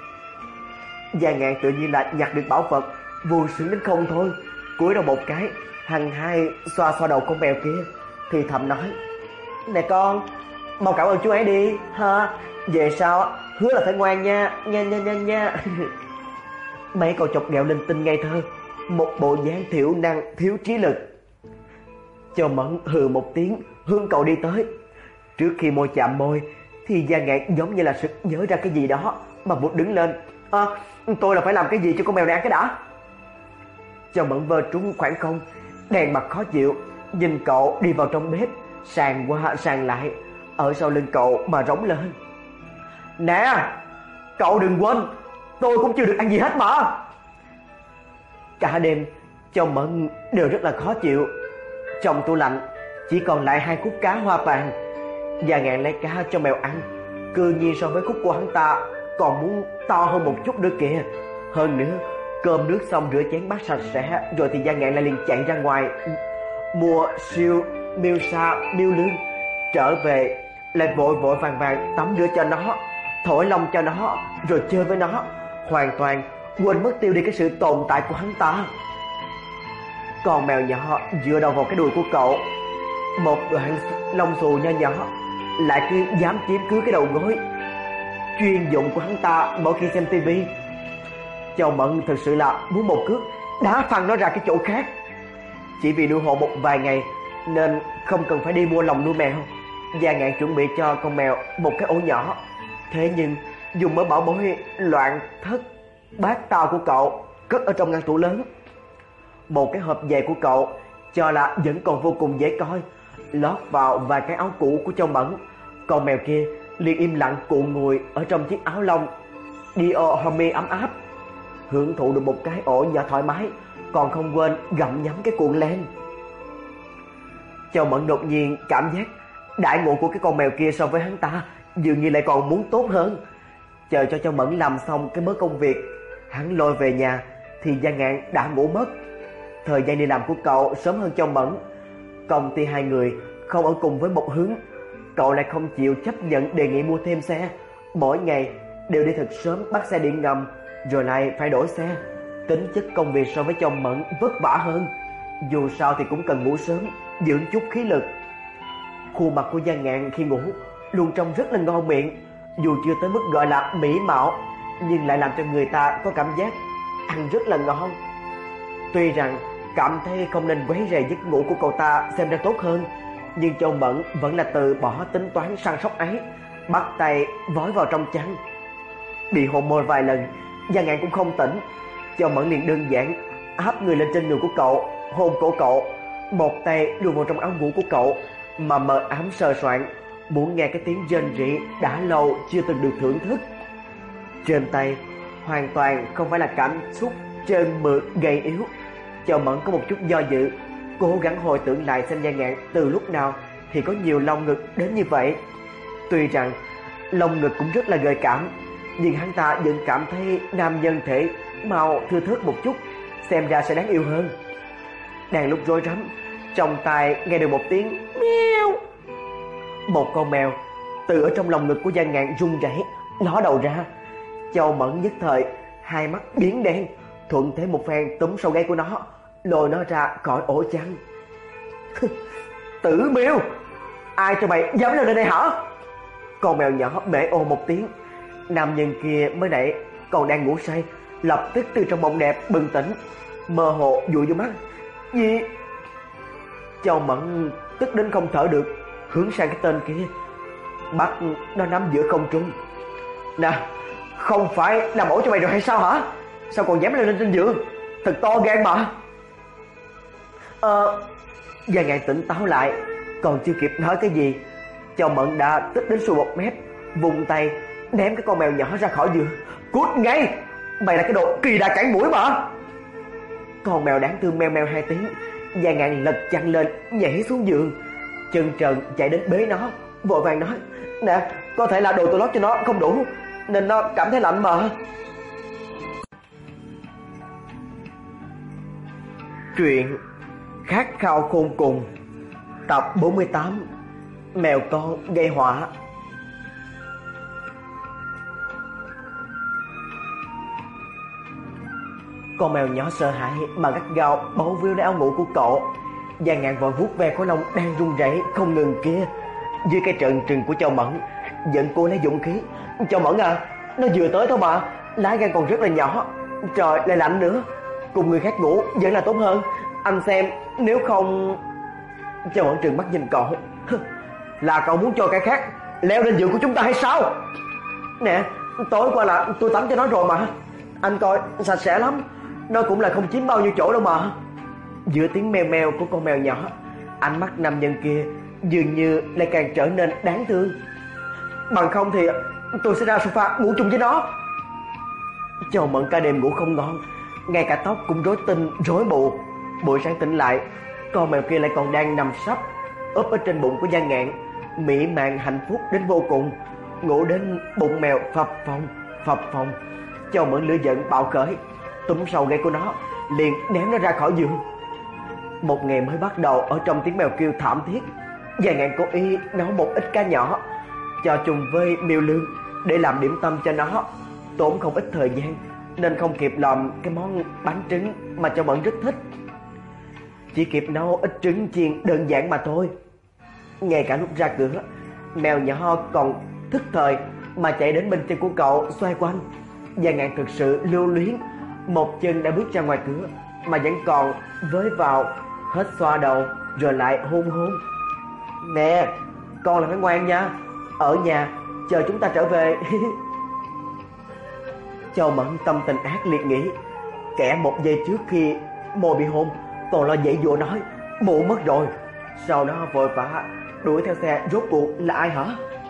Gia Ngạn tự nhiên là nhặt được bảo vật, vui sướng đến không thôi, cúi đầu một cái, hằng hai xoa xoa đầu con mèo kia, thì thầm nói. Nè con, mau cảm ơn chú ấy đi ha, về sau hứa là phải ngoan nha, nha nha nha nha. Mấy câu chọc ghẹo linh tinh ngây thơ, một bộ dáng thiểu năng thiếu trí lực. Châu Mẫn hừ một tiếng hướng cậu đi tới. Trước khi môi chạm môi thì Gia Ngạn giống như là sực nhớ ra cái gì đó mà vụt đứng lên. À, tôi là phải làm cái gì cho con mèo này ăn cái đã? Châu Mẫn vơ trúng khoảng không, đèn mặt khó chịu, nhìn cậu đi vào trong bếp, sàn qua sàn lại, ở sau lưng cậu mà rống lên. Nè, cậu đừng quên, tôi cũng chưa được ăn gì hết mà. Cả đêm, Châu Mẫn đều rất là khó chịu. Trong tủ lạnh chỉ còn lại hai cúc cá hoa vàng. Gia Ngạn lấy cá cho mèo ăn, cư nhiên so với khúc của hắn ta còn muốn to hơn một chút nữa kìa. Hơn nữa, cơm nước xong rửa chén bát sạch sẽ rồi thì Gia Ngạn lại liền chạy ra ngoài mua siêu miêu sa miêu lương, trở về lại vội vội vàng vàng tắm rửa cho nó, thổi lông cho nó, rồi chơi với nó, hoàn toàn quên mất tiêu đi cái sự tồn tại của hắn ta. Con mèo nhỏ dựa đầu vào cái đùi của cậu, một đoạn lông xù nho nhỏ, lại cứ dám chiếm cứ cái đầu gối chuyên dụng của hắn ta mỗi khi xem tivi. Châu Mẫn thực sự là muốn một cước đá phăng nó ra cái chỗ khác. Chỉ vì nuôi hộ một vài ngày nên không cần phải đi mua lồng nuôi mèo. Gia Ngạn chuẩn bị cho con mèo một cái ổ nhỏ, thế nhưng dùng mớ bảo bối loạn thất bát tao của cậu cất ở trong ngăn tủ lớn. Một cái hộp giày của cậu cho là vẫn còn vô cùng dễ coi, lót vào vài cái áo cũ của Châu Mẫn. Con mèo kia liền im lặng cuộn ngồi ở trong chiếc áo lông Dior Homme ấm áp, hưởng thụ được một cái ổ nhỏ thoải mái, còn không quên gặm nhấm cái cuộn len. Châu Mẫn đột nhiên cảm giác đại ngộ của cái con mèo kia so với hắn ta dường như lại còn muốn tốt hơn. Chờ cho Châu Mẫn làm xong cái mớ công việc, hắn lôi về nhà thì Gia Ngạn đã ngủ mất. Thời gian đi làm của cậu sớm hơn Châu Mẫn. Công ty hai người không ở cùng với một hướng, cậu lại không chịu chấp nhận đề nghị mua thêm xe, mỗi ngày đều đi thật sớm bắt xe điện ngầm, rồi lại phải đổi xe. Tính chất công việc so với Châu Mẫn vất vả hơn, dù sao thì cũng cần ngủ sớm, dưỡng chút khí lực. Khuôn mặt của Gia Ngạn khi ngủ luôn trông rất là ngon miệng, dù chưa tới mức gọi là mỹ mạo, nhưng lại làm cho người ta có cảm giác ăn rất là ngon. Tuy rằng cảm thấy không nên quấy rầy giấc ngủ của cậu ta xem ra tốt hơn, nhưng Châu Mẫn vẫn là từ bỏ tính toán săn sóc ấy, bắt tay vói vào trong chăn. Bị hôn môi vài lần, Gia Ngạn cũng không tỉnh. Châu Mẫn liền đơn giản áp người lên trên người của cậu, hôn cổ cậu, một tay đưa vào trong áo ngủ của cậu mà mờ ám sờ soạn, muốn nghe cái tiếng rên rỉ đã lâu chưa từng được thưởng thức. Trên tay hoàn toàn không phải là cảm xúc trơn mượt gầy yếu. Châu Mẫn có một chút do dự, cố gắng hồi tưởng lại xem Gia Ngạn từ lúc nào thì có nhiều lông ngực đến như vậy. Tuy rằng lông ngực cũng rất là gợi cảm, nhưng hắn ta vẫn cảm thấy nam nhân thể mau thưa thớt một chút, xem ra sẽ đáng yêu hơn. Đang lúc rối rắm, trong tai nghe được một tiếng meo. Một con mèo từ ở trong lòng ngực của Gia Ngạn run rẩy ló đầu ra. Châu Mẫn nhất thời hai mắt biến đen, thuận thế một phen túm sau gáy của nó, lôi nó ra khỏi ổ chăn. Tử miêu, ai cho mày dám lên đây hả? Con mèo nhỏ mễ ô một tiếng. Nam nhân kia mới nãy còn đang ngủ say, lập tức từ trong mộng đẹp bừng tỉnh, mơ hồ dụi vô mắt. Gì? Châu Mẫn tức đến không thở được, hướng sang cái tên kia, bắt nó nắm giữa không trung. Nè, không phải làm ổ cho mày rồi hay sao hả? Sao còn dám lên lên trên giường? Thật to gan mà. Ờ... Gia Ngạn tỉnh táo lại, còn chưa kịp nói cái gì, Châu Mẫn đã tức đến sùi bọt mép, vùng tay ném cái con mèo nhỏ ra khỏi giường. Cút ngay, mày là cái đồ kỳ đà cản mũi mà. Con mèo đáng thương meo meo hai tiếng. Gia Ngạn lật chăn lên nhảy xuống giường, chân trần chạy đến bế nó, vội vàng nói: Nè, có thể là đồ tôi lót cho nó không đủ nên nó cảm thấy lạnh mà. Truyện Khát khao khôn cùng, tập bốn mươi tám. Mèo con gây họa. Con mèo nhỏ sợ hãi mà gắt gao bấu víu lấy áo ngủ của cậu. Gia Ngạn vội vuốt ve khối lông đang run rẩy không ngừng kia. Dưới cái trợn trừng của Châu Mẫn, giận cô lấy dũng khí: Châu Mẫn à, nó vừa tới thôi mà, lá gan còn rất là nhỏ, trời lại lạnh nữa, cùng người khác ngủ vẫn là tốt hơn. Anh xem, nếu không... Châu Mẫn trừng mắt nhìn cậu: Là cậu muốn cho cái khác leo lên giường của chúng ta hay sao? Nè, tối qua là tôi tắm cho nó rồi mà, anh coi sạch sẽ lắm, nó cũng là không chiếm bao nhiêu chỗ đâu mà. Giữa tiếng meo meo của con mèo nhỏ, ánh mắt nam nhân kia dường như lại càng trở nên đáng thương. Bằng không thì tôi sẽ ra sofa ngủ chung với nó. Châu Mẫn cả đêm ngủ không ngon, ngay cả tóc cũng rối tinh rối mù. Buổi sáng tỉnh lại, con mèo kia lại còn đang nằm sấp úp ở trên bụng của Gia Ngạn, mỹ mãn hạnh phúc đến vô cùng, ngủ đến bụng mèo phập phồng phập phồng. Châu Mẫn lửa giận bạo khởi, túm sầu gáy của nó liền ném nó ra khỏi giường. Một ngày mới bắt đầu ở trong tiếng mèo kêu thảm thiết, Gia Ngạn cố ý nấu một ít cá nhỏ cho trùng với miêu lương để làm điểm tâm cho nó, tốn không ít thời gian nên không kịp làm cái món bánh trứng mà Châu Mẫn rất thích. Chỉ kịp nấu ít trứng chiên đơn giản mà thôi. Ngay cả lúc ra cửa, mèo nhỏ còn thức thời mà chạy đến bên chân của cậu xoay quanh. Gia Ngạn thực sự lưu luyến, một chân đã bước ra ngoài cửa mà vẫn còn với vào, hết xoa đầu rồi lại hôn hôn. Nè, con là phải ngoan nha, ở nhà chờ chúng ta trở về. Châu Mẫn tâm tình ác liệt nghĩ, kẻ một giây trước khi môi bị hôn còn lo dãy dụa nói muộn mất rồi, sau đó vội vã đuổi theo xe. Rốt cuộc là ai hả?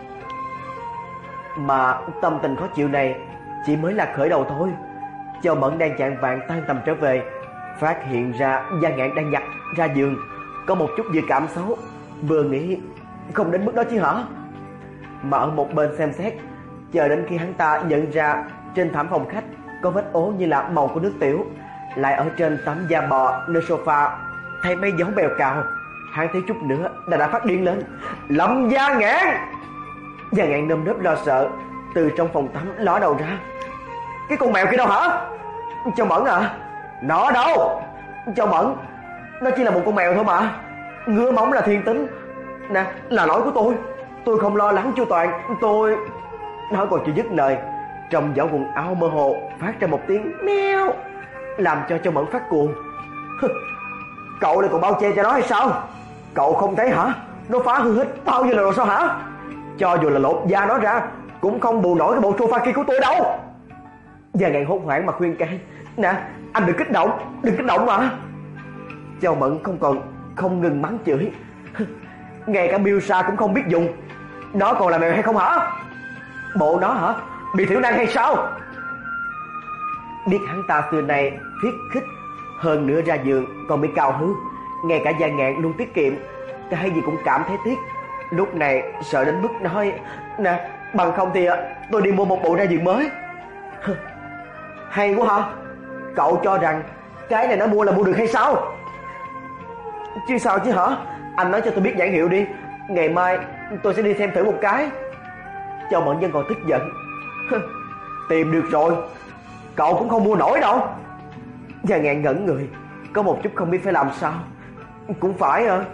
Mà tâm tình khó chịu này chỉ mới là khởi đầu thôi. Châu Mẫn đang chạng vạng tan tầm trở về, phát hiện ra Gia Ngạn đang nhặt ra giường, có một chút dự cảm xấu, vừa nghĩ không đến mức đó chứ hả. Mà ở một bên xem xét, chờ đến khi hắn ta nhận ra trên thảm phòng khách có vết ố như là màu của nước tiểu, lại ở trên tấm da bò nơi sofa thấy mấy dấu bèo cào, hắn thiếu chút nữa đã đã phát điên lên. Lâm Gia Ngạn! Gia Ngạn nơm nớp lo sợ từ trong phòng tắm ló đầu ra. Cái con mèo kia đâu hả? Châu Mẫn à? Nó đâu? Châu Mẫn, nó chỉ là một con mèo thôi mà, ngứa móng là thiên tính. Nè, là lỗi của tôi, tôi không lo lắng chu toàn, tôi... Nói còn chưa dứt lời, trong giỏ quần áo mơ hồ phát ra một tiếng meo, làm cho Châu Mẫn phát cuồng. Cậu lại còn bao che cho nó hay sao? Cậu không thấy hả? Nó phá hư hết bao nhiêu lần rồi sao hả? Cho dù là lột da nó ra cũng không bù nổi cái bộ sofa kia của tôi đâu. Gia Ngạn hốt hoảng mà khuyên can. Nè, anh đừng kích động, đừng kích động mà. Châu Mẫn không còn không ngừng mắng chửi. Ngay cả Miêu Sa cũng không biết dùng, nó còn là mèo hay không hả? Bộ nó hả? Bị thiểu năng hay sao? Biết hắn ta xưa nay thiết khích, hơn nữa ra giường còn bị cào hư. Ngay cả Gia Ngạn luôn tiết kiệm, cái gì cũng cảm thấy tiếc, lúc này sợ đến mức nói nè, bằng không thì tôi đi mua một bộ ra giường mới. Hay quá hả? Cậu cho rằng cái này nó mua là mua được hay sao? Chứ sao chứ hả? Anh nói cho tôi biết nhãn hiệu đi, ngày mai tôi sẽ đi xem thử một cái. Châu Mẫn vẫn còn tức giận. Tìm được rồi, cậu cũng không mua nổi đâu. Gia Ngạn ngẩn người, có một chút không biết phải làm sao. Cũng phải à.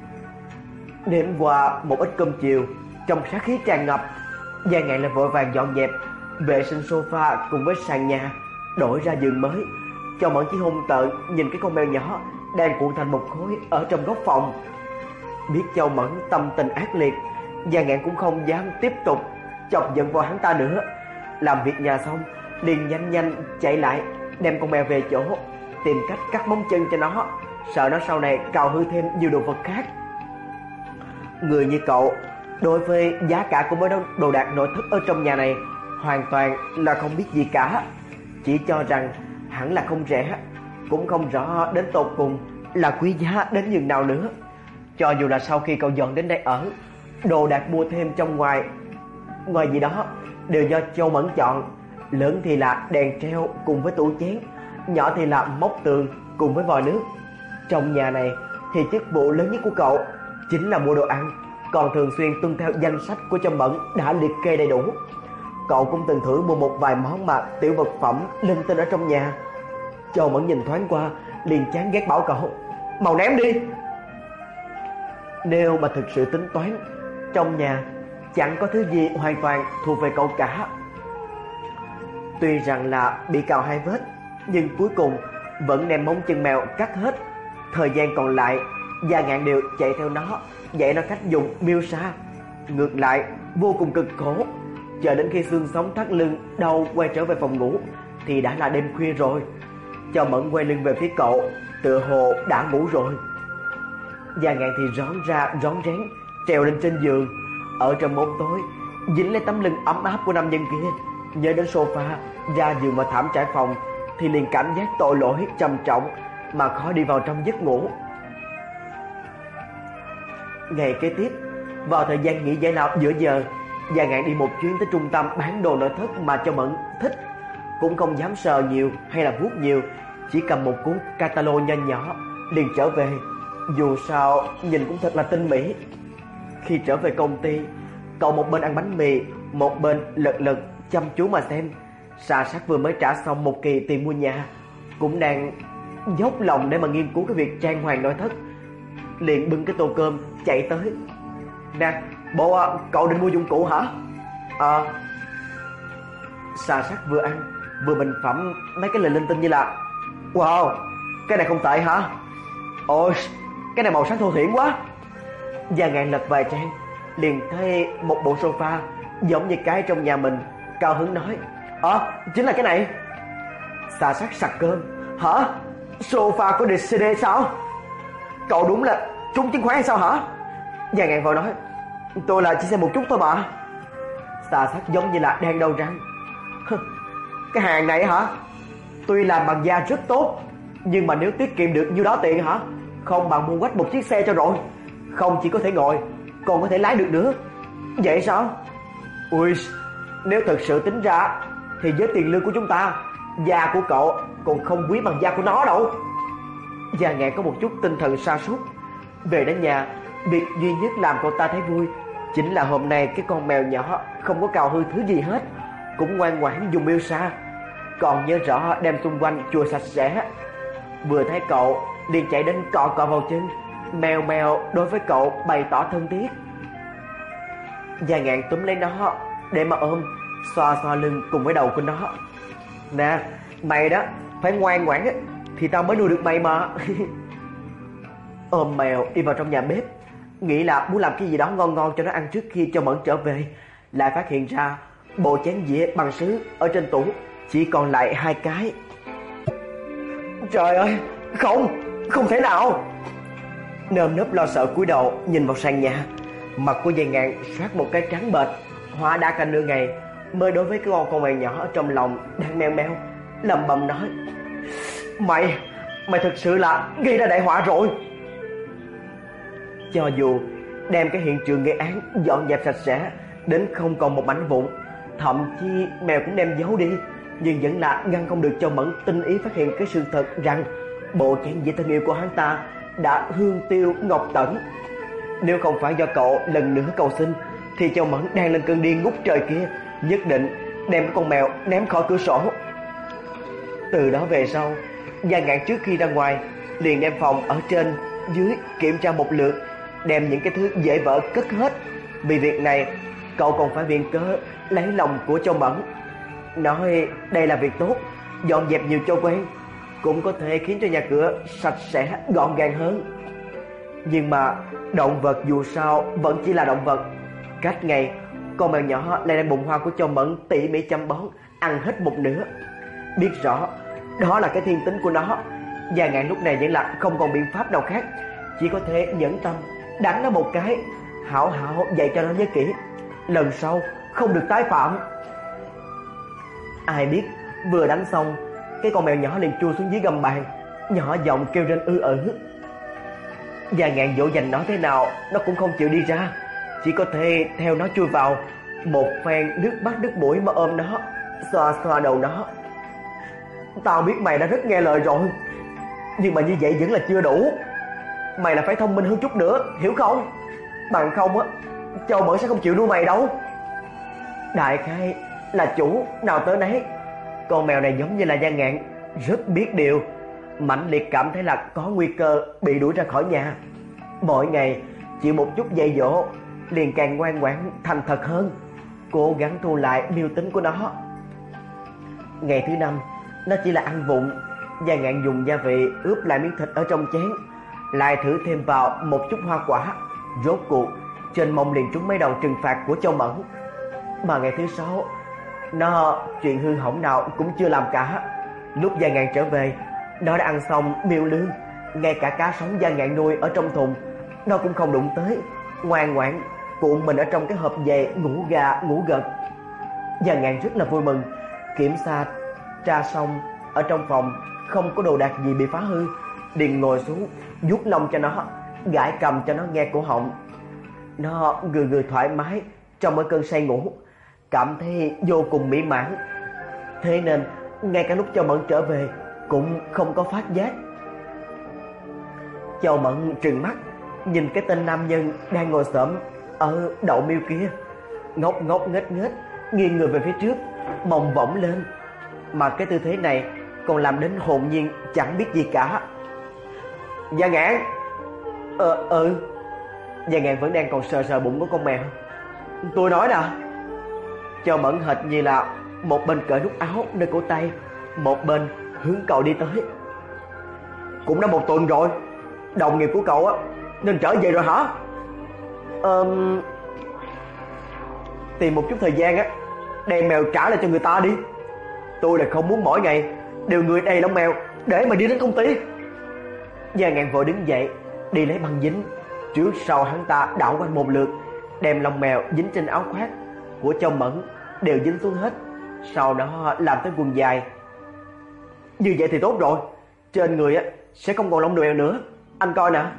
Đêm qua một ít cơm chiều, trong sát khí tràn ngập, Gia Ngạn lại vội vàng dọn dẹp, vệ sinh sofa cùng với sàn nhà, đổi ra giường mới. Châu Mẫn chỉ hung tợn nhìn cái con mèo nhỏ đang cuộn thành một khối ở trong góc phòng. Biết Châu Mẫn tâm tình ác liệt, Gia Ngạn cũng không dám tiếp tục chọc giận vào hắn ta nữa. Làm việc nhà xong, liền nhanh nhanh chạy lại đem con mèo về chỗ, tìm cách cắt móng chân cho nó, sợ nó sau này cào hư thêm nhiều đồ vật khác. Người như cậu, đối với giá cả của mấy đồ đạc nội thất ở trong nhà này hoàn toàn là không biết gì cả, chỉ cho rằng hẳn là không rẻ, cũng không rõ đến tột cùng là quý giá đến nhường nào nữa. Cho dù là sau khi cậu dọn đến đây ở, đồ đạc mua thêm trong ngoài ngoài gì đó đều do Châu Mẫn chọn. Lớn thì là đèn treo cùng với tủ chén, nhỏ thì là móc tường cùng với vòi nước. Trong nhà này thì chức vụ lớn nhất của cậu chính là mua đồ ăn, còn thường xuyên tuân theo danh sách của Châu Mẫn đã liệt kê đầy đủ. Cậu cũng từng thử mua một vài món mà tiểu vật phẩm linh tinh ở trong nhà. Châu Mẫn nhìn thoáng qua liền chán ghét bảo cậu mau ném đi. Nếu mà thực sự tính toán, trong nhà chẳng có thứ gì hoàn toàn thuộc về cậu cả. Tuy rằng là bị cào hai vết, nhưng cuối cùng vẫn đem móng chân mèo cắt hết. Thời gian còn lại, Gia Ngạn đều chạy theo nó, dạy nó cách dùng miêu sa. Ngược lại vô cùng cực khổ. Chờ đến khi xương sống thắt lưng đau quay trở về phòng ngủ thì đã là đêm khuya rồi. Châu Mẫn quay lưng về phía cậu, tựa hồ đã ngủ rồi. Gia Ngạn thì rón ra rón rén trèo lên trên giường. Ở trong bóng tối, dính lấy tấm lưng ấm áp của nam nhân kia, nhớ đến sofa, ra giường mà thảm trải phòng thì liền cảm giác tội lỗi trầm trọng mà khó đi vào trong giấc ngủ. Ngày kế tiếp, Vào thời gian nghỉ giải lao giữa giờ, Gia Ngạn đi một chuyến tới trung tâm bán đồ nội thất mà Châu Mẫn thích. Cũng không dám sờ nhiều hay là vuốt nhiều, chỉ cầm một cuốn catalog nho nhỏ liền trở về. Dù sao nhìn cũng thật là tinh mỹ. Khi trở về công ty, cậu một bên ăn bánh mì, một bên lật lật chăm chú mà xem. Sa Sát vừa mới trả xong một kỳ tiền mua nhà, cũng đang dốc lòng để mà nghiên cứu cái việc trang hoàng nội thất, liền bưng cái tô cơm chạy tới. Nè, bộ à, cậu định mua dụng cụ hả? Ờ. À. Sa Sát vừa ăn vừa bình phẩm mấy cái lời linh tinh như là: wow, cái này không tệ hả? Ôi, cái này màu sắc thô thiển quá. Gia Ngạn lật vài trang liền thấy một bộ sofa giống như cái trong nhà mình, cao hứng nói: ờ, à, chính là cái này. Sa Sát sặc cơm: hả? Sofa của đê xê đê sao? Cậu đúng là trúng chứng khoán hay sao hả? Gia Ngạn vội nói: tôi là chỉ xem một chút thôi mà. Sa Sát giống như là đang đau răng: cái hàng này hả? Tuy làm bằng da rất tốt, nhưng mà nếu tiết kiệm được nhiêu đó tiền hả, không bằng mua quách một chiếc xe cho rồi. Không chỉ có thể ngồi, còn có thể lái được nữa. Vậy sao? Ui, nếu thật sự tính ra thì với tiền lương của chúng ta, da của cậu còn không quý bằng da của nó đâu. Gia Ngạn có một chút tinh thần sa sút. Về đến nhà, việc duy nhất làm cậu ta thấy vui chính là hôm nay cái con mèo nhỏ không có cào hư thứ gì hết, cũng ngoan ngoãn dùng miêu sa, còn nhớ rõ đem xung quanh chùi sạch sẽ. Vừa thấy cậu liền chạy đến cọ cọ vào chân, mèo mèo đối với cậu bày tỏ thân thiết. Gia Ngạn túm lấy nó để mà ôm, xoa xoa lưng cùng với đầu của nó. Nè, mày đó phải ngoan ngoãn thì tao mới nuôi được mày mà. Ôm mèo đi vào trong nhà bếp, nghĩ là muốn làm cái gì đó ngon ngon cho nó ăn trước khi Châu Mẫn trở về, lại phát hiện ra bộ chén dĩa bằng sứ ở trên tủ chỉ còn lại hai cái. Trời ơi, không, không thể nào. Nơm nớp lo sợ cúi đầu nhìn vào sàn nhà. Mặt của Gia Ngạn soát một cái trắng bệch. Hóa đã cả nửa ngày mới đối với cái con con mèo nhỏ ở trong lòng đang meo meo, lẩm bẩm nói: Mày, mày thực sự là gây ra đại họa rồi. Cho dù đem cái hiện trường gây án dọn dẹp sạch sẽ đến không còn một mảnh vụn, thậm chí mèo cũng đem giấu đi, nhưng vẫn là ngăn không được Châu Mẫn tinh ý phát hiện cái sự thật rằng bộ chén dĩa thân yêu của hắn ta đã hương tiêu ngọc tẩn. Nếu không phải do cậu lần nữa cầu xin, thì Châu Mẫn đang lên cơn điên ngút trời kia nhất định đem con mèo ném khỏi cửa sổ. Từ đó về sau, Gia Ngạn trước khi ra ngoài liền đem phòng ở trên dưới kiểm tra một lượt, đem những cái thứ dễ vỡ cất hết. Vì việc này, cậu còn phải viện cớ lấy lòng của Châu Mẫn, nói đây là việc tốt, dọn dẹp nhiều cho quen, cũng có thể khiến cho nhà cửa sạch sẽ gọn gàng hơn. Nhưng mà động vật dù sao vẫn chỉ là động vật. Cách ngày, con mèo nhỏ lại đem bụng hoa của Châu Mẫn tỉ mỉ chăm bón, ăn hết một nửa. Biết rõ đó là cái thiên tính của nó, Gia Ngạn lúc này vẫn là không còn biện pháp nào khác, chỉ có thể nhẫn tâm đánh nó một cái, hảo hảo dạy cho nó nhớ kỹ, lần sau không được tái phạm. Ai biết vừa đánh xong, cái con mèo nhỏ liền chui xuống dưới gầm bàn, nhỏ giọng kêu lên ư ử. Gia Ngạn dỗ dành nó thế nào nó cũng không chịu đi ra, chỉ có thể theo nó chui vào, một phen nước mắt nước mũi mà ôm nó, xoa xoa đầu nó. Tao biết mày đã rất nghe lời rồi, nhưng mà như vậy vẫn là chưa đủ. Mày là phải thông minh hơn chút nữa, hiểu không? Bằng không á, Châu Mẫn sẽ không chịu nuôi mày đâu. Đại khái là chủ nào tới nấy. Con mèo này giống như là Gia Ngạn, rất biết điều, mãnh liệt cảm thấy là có nguy cơ bị đuổi ra khỏi nhà. Mỗi ngày chịu một chút dạy dỗ, liền càng ngoan ngoãn thành thật hơn, cố gắng thu lại miêu tính của nó. Ngày thứ năm, nó chỉ là ăn vụng. Gia Ngạn dùng gia vị ướp lại miếng thịt ở trong chén, lại thử thêm vào một chút hoa quả. Rốt cuộc trên mông liền trúng mấy đòn trừng phạt của Châu Mẫn. Mà ngày thứ sáu, nó chuyện hư hỏng nào cũng chưa làm cả. Lúc Gia Ngạn trở về, nó đã ăn xong miêu lương, ngay cả cá sống Gia Ngạn nuôi ở trong thùng nó cũng không đụng tới, ngoan ngoãn cuộn mình ở trong cái hộp giày ngủ gà ngủ gật. Gia Ngạn rất là vui mừng, kiểm tra tra xong ở trong phòng không có đồ đạc gì bị phá hư, liền ngồi xuống vuốt lông cho nó, gãi cầm cho nó nghe cổ họng. Nó người người thoải mái trong mỗi cơn say ngủ, cảm thấy vô cùng mỹ mãn. Thế nên ngay cả lúc Châu Mẫn trở về cũng không có phát giác. Châu Mẫn trừng mắt nhìn cái tên nam nhân đang ngồi xổm ở đậu miêu kia, ngốc ngốc nghếch nghếch nghiêng người về phía trước, mông võng lên, mà cái tư thế này còn làm đến hồn nhiên chẳng biết gì cả. Gia Ngạn. Ờ ừ Gia Ngạn vẫn đang còn sờ sờ bụng của con mèo. Tôi nói nè. Châu Mẫn hệt như là một bên cởi nút áo nơi cổ tay, một bên hướng cậu đi tới. Cũng đã một tuần rồi, đồng nghiệp của cậu á nên trở về rồi hả? Ờm Tìm một chút thời gian á, đem mèo trả lại cho người ta đi. Tôi là không muốn mỗi ngày đều người đầy lông mèo để mà đi đến công ty. Gia Ngạn vội đứng dậy đi lấy băng dính. Trước sau hắn ta đảo quanh một lượt, đem lông mèo dính trên áo khoác của Châu Mẫn đều dính xuống hết, sau đó làm tới quần dài. Như vậy thì tốt rồi, trên người á sẽ không còn lông mèo nữa, anh coi nè.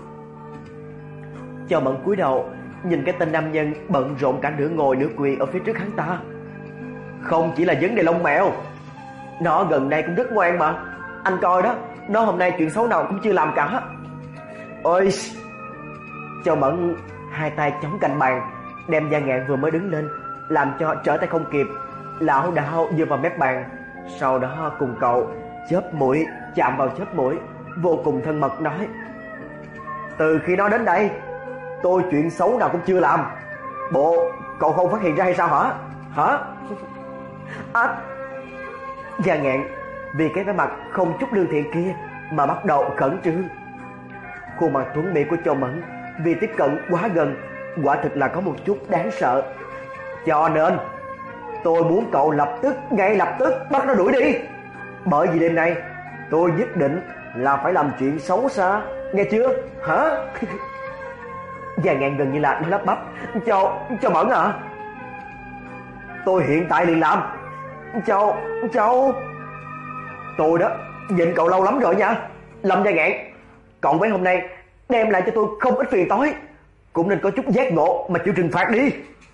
Châu Mẫn cúi đầu nhìn cái tên nam nhân bận rộn cả nửa ngồi nửa quỳ ở phía trước hắn ta. Không chỉ là vấn đề lông mèo, nó gần đây cũng rất ngoan mà, anh coi đó, nó hôm nay chuyện xấu nào cũng chưa làm cả. Ôi! Châu Mẫn hai tay chống cạnh bàn, đem Gia Ngạn vừa mới đứng lên làm cho trở tay không kịp, lảo đảo dựa vào mép bàn, sau đó cùng cậu chớp mũi chạm vào chớp mũi, vô cùng thân mật nói: Từ khi nó đến đây, tôi chuyện xấu nào cũng chưa làm, bộ cậu không phát hiện ra hay sao hả? Hả? À, Gia Ngạn vì cái vẻ mặt không chút lương thiện kia mà bắt đầu khẩn trương. Khuôn mặt tuấn mỹ của Châu Mẫn vì tiếp cận quá gần, quả thực là có một chút đáng sợ. Cho nên tôi muốn cậu lập tức, ngay lập tức bắt nó đuổi đi. Bởi vì đêm nay tôi nhất định là phải làm chuyện xấu xa, nghe chưa? Hả? Gia Ngạn gần như là nó lắp bắp: Châu, Châu Mẫn à, tôi hiện tại liền làm. Châu, Châu, tôi đó nhịn cậu lâu lắm rồi nha. Lâm Gia Ngạn, cậu mấy hôm nay đem lại cho tôi không ít phiền toái, cũng nên có chút giác ngộ mà chịu trừng phạt đi.